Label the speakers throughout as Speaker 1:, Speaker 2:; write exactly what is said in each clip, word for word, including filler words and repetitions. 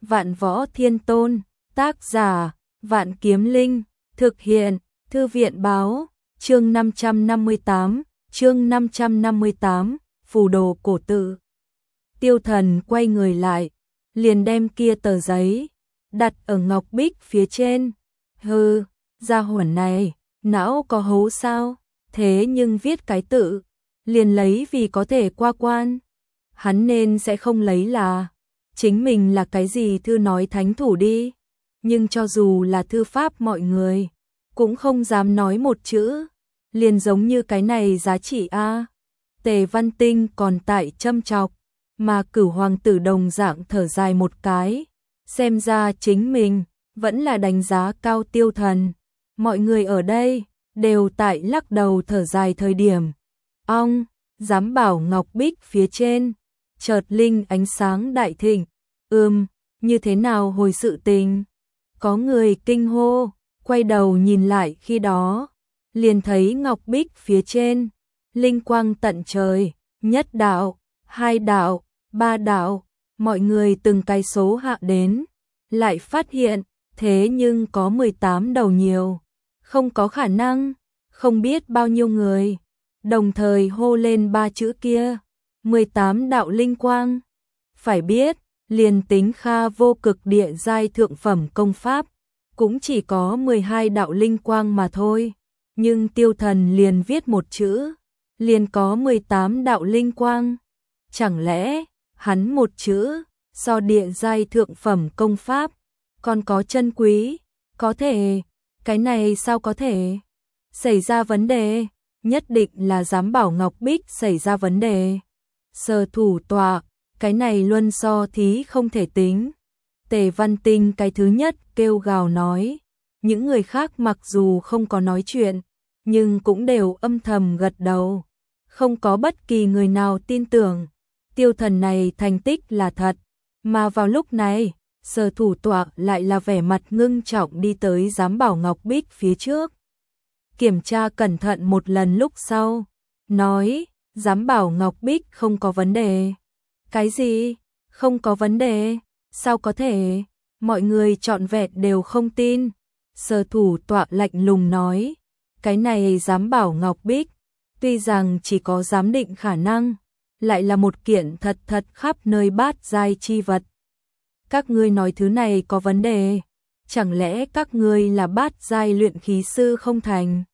Speaker 1: Vạn Võ Thiên Tôn, tác giả, Vạn Kiếm Linh, thực hiện, Thư viện báo, chương năm trăm năm mươi tám, chương năm trăm năm mươi tám, phù đồ cổ tự. Tiêu Thần quay người lại, liền đem kia tờ giấy, đặt ở ngọc bích phía trên. Hừ, gia hỏa này, não có hố sao, thế nhưng viết cái tự, liền lấy vì có thể qua quan. Hắn nên sẽ không lấy là chính mình là cái gì thư nói thánh thủ đi, nhưng cho dù là thư pháp mọi người cũng không dám nói một chữ, liền giống như cái này giá trị a. Tề Văn Tinh còn tại châm chọc, mà Cửu hoàng tử đồng dạng thở dài một cái, xem ra chính mình vẫn là đánh giá cao Tiêu Thần. Mọi người ở đây đều tại lắc đầu thở dài thời điểm, ong, giám bảo ngọc bích phía trên chợt linh ánh sáng đại thịnh. Ừm, như thế nào hồi sự tình? Có người kinh hô, quay đầu nhìn lại khi đó, liền thấy ngọc bích phía trên, linh quang tận trời, nhất đạo, hai đạo, ba đạo, mọi người từng cái số hạ đến, lại phát hiện, thế nhưng có mười tám đầu nhiều, không có khả năng, không biết bao nhiêu người, đồng thời hô lên ba chữ kia, mười tám đạo linh quang. Phải biết, liền tính Kha vô cực địa giai thượng phẩm công pháp, cũng chỉ có mười hai đạo linh quang mà thôi, nhưng Tiêu Thần liền viết một chữ, liền có mười tám đạo linh quang. Chẳng lẽ, hắn một chữ, so địa giai thượng phẩm công pháp, còn có chân quý, có thể, cái này sao có thể? Xảy ra vấn đề, nhất định là giám bảo ngọc bích xảy ra vấn đề. Sở thủ tọa, cái này luân so thí không thể tính. Tề Văn Tinh cái thứ nhất kêu gào nói, những người khác mặc dù không có nói chuyện, nhưng cũng đều âm thầm gật đầu. Không có bất kỳ người nào tin tưởng, Tiêu Thần này thành tích là thật, mà vào lúc này, sở thủ tọa lại là vẻ mặt ngưng trọng đi tới giám bảo ngọc bích phía trước. Kiểm tra cẩn thận một lần lúc sau, nói, giám bảo ngọc bích không có vấn đề. Cái gì? Không có vấn đề? Sao có thể? Mọi người trọn vẹn đều không tin. Sở thủ tọa lạnh lùng nói, cái này giám bảo ngọc bích, tuy rằng chỉ có giám định khả năng, lại là một kiện thật thật khắp nơi bát giai chi vật. Các ngươi nói thứ này có vấn đề, chẳng lẽ các ngươi là bát giai luyện khí sư không thành?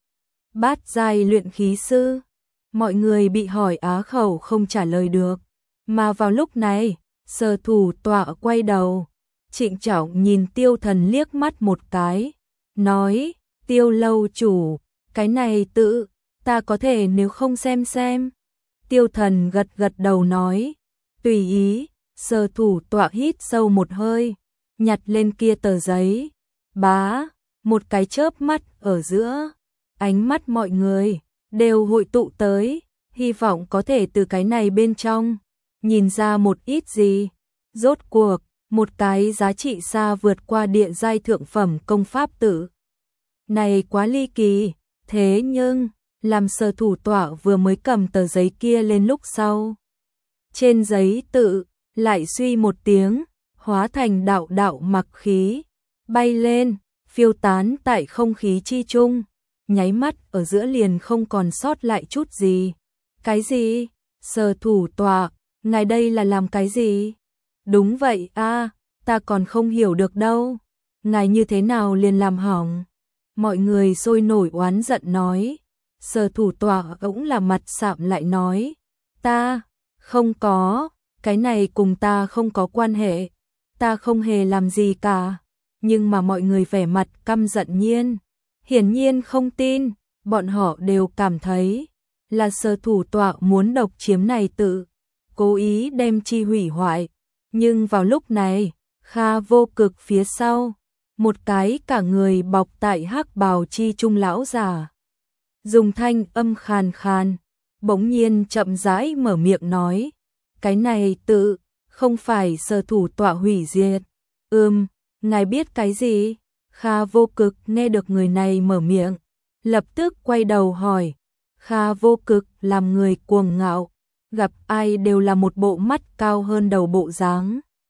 Speaker 1: Bát giai luyện khí sư? Mọi người bị hỏi á khẩu không trả lời được, mà vào lúc này, sở thủ tọa quay đầu, trịnh trọng nhìn Tiêu Thần liếc mắt một cái, nói, Tiêu lâu chủ, cái này tự, ta có thể nếu không xem xem. Tiêu Thần gật gật đầu nói, tùy ý. Sở thủ tọa hít sâu một hơi, nhặt lên kia tờ giấy, bá, một cái chớp mắt ở giữa, ánh mắt mọi người đều hội tụ tới, hy vọng có thể từ cái này bên trong nhìn ra một ít gì. Rốt cuộc, một cái giá trị xa vượt qua địa giai thượng phẩm công pháp tử. Này quá ly kỳ, thế nhưng, làm sở thủ tọa vừa mới cầm tờ giấy kia lên lúc sau. Trên giấy tự, lại suy một tiếng, hóa thành đạo đạo mặc khí, bay lên, phiêu tán tại không khí chi trung, nháy mắt ở giữa liền không còn sót lại chút gì. Cái gì? Sở thủ tọa, ngài đây là làm cái gì? Đúng vậy a, ta còn không hiểu được đâu. Ngài như thế nào liền làm hỏng? Mọi người sôi nổi oán giận nói. Sở thủ tọa cũng là mặt sạm lại nói, ta, không có. Cái này cùng ta không có quan hệ, ta không hề làm gì cả. Nhưng mà mọi người vẻ mặt căm giận nhiên, hiển nhiên không tin, bọn họ đều cảm thấy là sở thủ tọa muốn độc chiếm này tự, cố ý đem chi hủy hoại. Nhưng vào lúc này, Kha vô cực phía sau, một cái cả người bọc tại hắc bào chi trung lão già, dùng thanh âm khàn khàn, bỗng nhiên chậm rãi mở miệng nói, cái này tự, không phải sở thủ tọa hủy diệt. Ừm, ngài biết cái gì? Kha vô cực nghe được người này mở miệng, lập tức quay đầu hỏi. Kha vô cực làm người cuồng ngạo, gặp ai đều là một bộ mắt cao hơn đầu bộ dáng.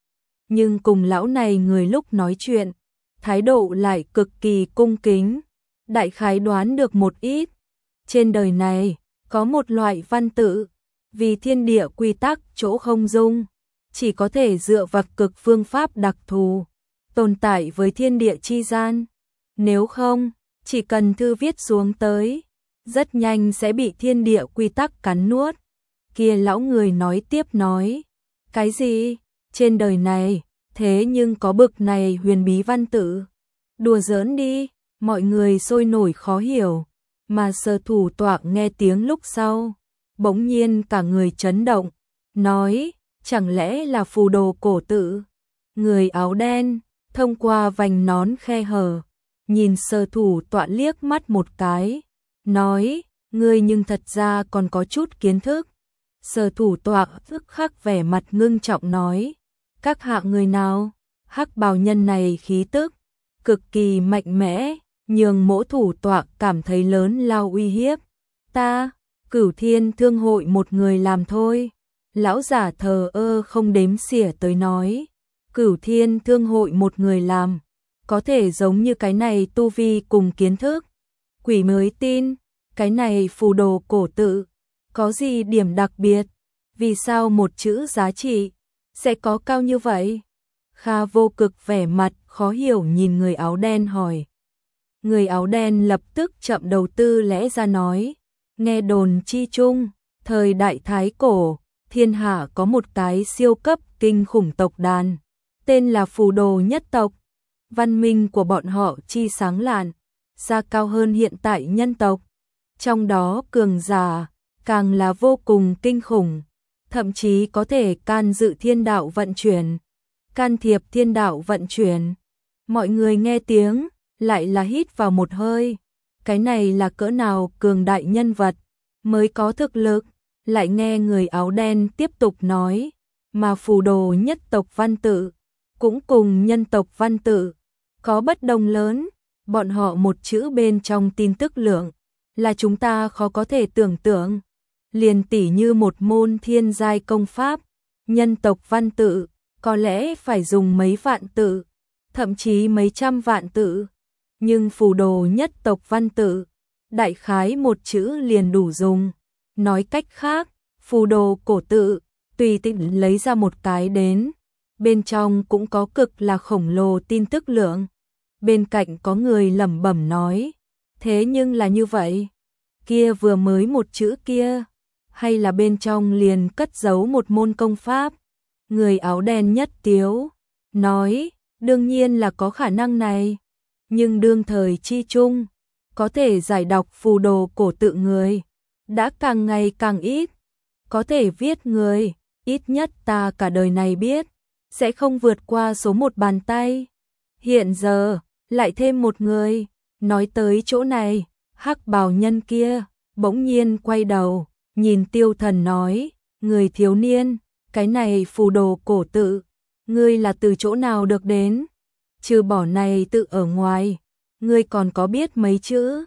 Speaker 1: nhưng cùng lão này người lúc nói chuyện, thái độ lại cực kỳ cung kính. Đại khái đoán được một ít. Trên đời này, có một loại văn tự, vì thiên địa quy tắc chỗ không dung, chỉ có thể dựa vào cực phương pháp đặc thù, tồn tại với thiên địa chi gian. Nếu không, chỉ cần thư viết xuống tới, rất nhanh sẽ bị thiên địa quy tắc cắn nuốt. Kia lão người nói tiếp nói, cái gì? Trên đời này, thế nhưng có bực này huyền bí văn tự. Đùa giỡn đi, mọi người sôi nổi khó hiểu, mà Sở Thủ Tọa nghe tiếng lúc sau, bỗng nhiên cả người chấn động, nói, chẳng lẽ là phù đồ cổ tự? Người áo đen, thông qua vành nón khe hở, nhìn Sở Thủ Tọa liếc mắt một cái, nói, ngươi nhưng thật ra còn có chút kiến thức. Sở Thủ Tọa tức khắc vẻ mặt ngưng trọng nói, các hạ người nào? Hắc bào nhân này khí tức cực kỳ mạnh mẽ, nhường Mỗ Thủ Tọa cảm thấy lớn lao uy hiếp. Ta, Cửu Thiên Thương hội một người làm thôi. Lão giả thờ ơ không đếm xỉa tới nói, Cửu Thiên Thương hội một người làm, có thể giống như cái này tu vi cùng kiến thức. Quỷ mới tin, cái này phù đồ cổ tự, có gì điểm đặc biệt? Vì sao một chữ giá trị sẽ có cao như vậy? Kha Vô Cực vẻ mặt khó hiểu nhìn người áo đen hỏi. Người áo đen lập tức chậm đầu tư lẽ ra nói, nghe đồn chi chung, thời đại Thái Cổ, thiên hạ có một cái siêu cấp kinh khủng tộc đàn, tên là phù đồ nhất tộc. Văn minh của bọn họ chi sáng lạn, xa cao hơn hiện tại nhân tộc. Trong đó cường giả, càng là vô cùng kinh khủng, thậm chí có thể can dự thiên đạo vận chuyển, can thiệp thiên đạo vận chuyển. Mọi người nghe tiếng, lại là hít vào một hơi. Cái này là cỡ nào cường đại nhân vật, mới có thực lực. Lại nghe người áo đen tiếp tục nói, mà phù đồ nhất tộc văn tự, cũng cùng nhân tộc văn tự, có bất đồng lớn. Bọn họ một chữ bên trong tin tức lượng, là chúng ta khó có thể tưởng tượng. Liền tỉ như một môn thiên giai công pháp, nhân tộc văn tự, có lẽ phải dùng mấy vạn tự, thậm chí mấy trăm vạn tự. Nhưng phù đồ nhất tộc văn tự, đại khái một chữ liền đủ dùng. Nói cách khác, phù đồ cổ tự, tùy tiện lấy ra một cái đến, bên trong cũng có cực là khổng lồ tin tức lượng. Bên cạnh có người lẩm bẩm nói, thế nhưng là như vậy, kia vừa mới một chữ kia, hay là bên trong liền cất giấu một môn công pháp? Người áo đen nhất tiếu, nói, đương nhiên là có khả năng này, nhưng đương thời chi chung, có thể giải đọc phù đồ cổ tự người, đã càng ngày càng ít, có thể viết người, ít nhất ta cả đời này biết, sẽ không vượt qua số một bàn tay. Hiện giờ, lại thêm một người, nói tới chỗ này, hắc bào nhân kia, bỗng nhiên quay đầu, nhìn Tiêu Thần nói, người thiếu niên, cái này phù đồ cổ tự, ngươi là từ chỗ nào được đến? Trừ bỏ này tự ở ngoài, ngươi còn có biết mấy chữ?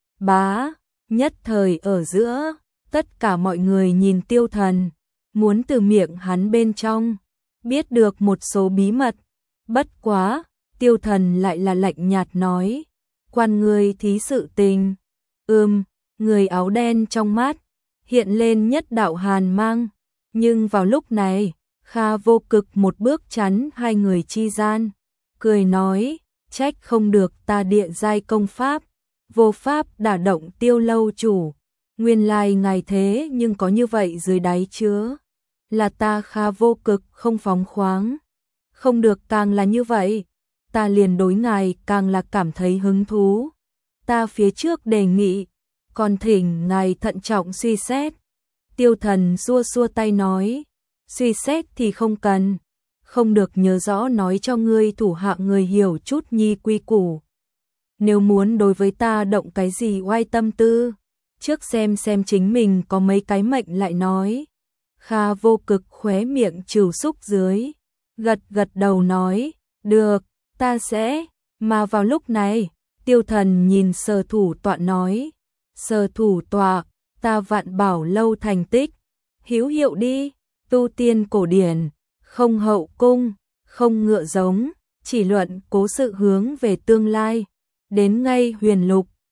Speaker 1: Bá, nhất thời ở giữa, tất cả mọi người nhìn Tiêu Thần, muốn từ miệng hắn bên trong, biết được một số bí mật. Bất quá, Tiêu Thần lại là lạnh nhạt nói, quan ngươi thí sự tình. Ừm, người áo đen trong mắt, hiện lên nhất đạo hàn mang, nhưng vào lúc này, Kha Vô Cực một bước chắn hai người chi gian, cười nói, trách không được ta địa giai công pháp, vô pháp đả động Tiêu lâu chủ, nguyên lai ngài thế nhưng có như vậy dưới đáy chứa, là ta Kha Vô Cực không phóng khoáng, không được càng là như vậy, ta liền đối ngài càng là cảm thấy hứng thú, ta phía trước đề nghị, còn thỉnh ngài thận trọng suy xét. Tiêu Thần xua xua tay nói, suy xét thì không cần, không được nhớ rõ nói cho ngươi thủ hạ người hiểu chút nhi quy củ. Nếu muốn đối với ta động cái gì oai tâm tư, trước xem xem chính mình có mấy cái mệnh lại nói. Kha Vô Cực khóe miệng trừ xúc dưới, gật gật đầu nói, được, ta sẽ, mà vào lúc này, Tiêu Thần nhìn Sở Thủ Tọa nói, Sở Thủ Tọa, ta Vạn Bảo lâu thành tích, hữu hiệu đi, tu tiên cổ điển, không hậu cung, không ngựa giống, chỉ luận cố sự hướng về tương lai. Đến ngay huyền lục,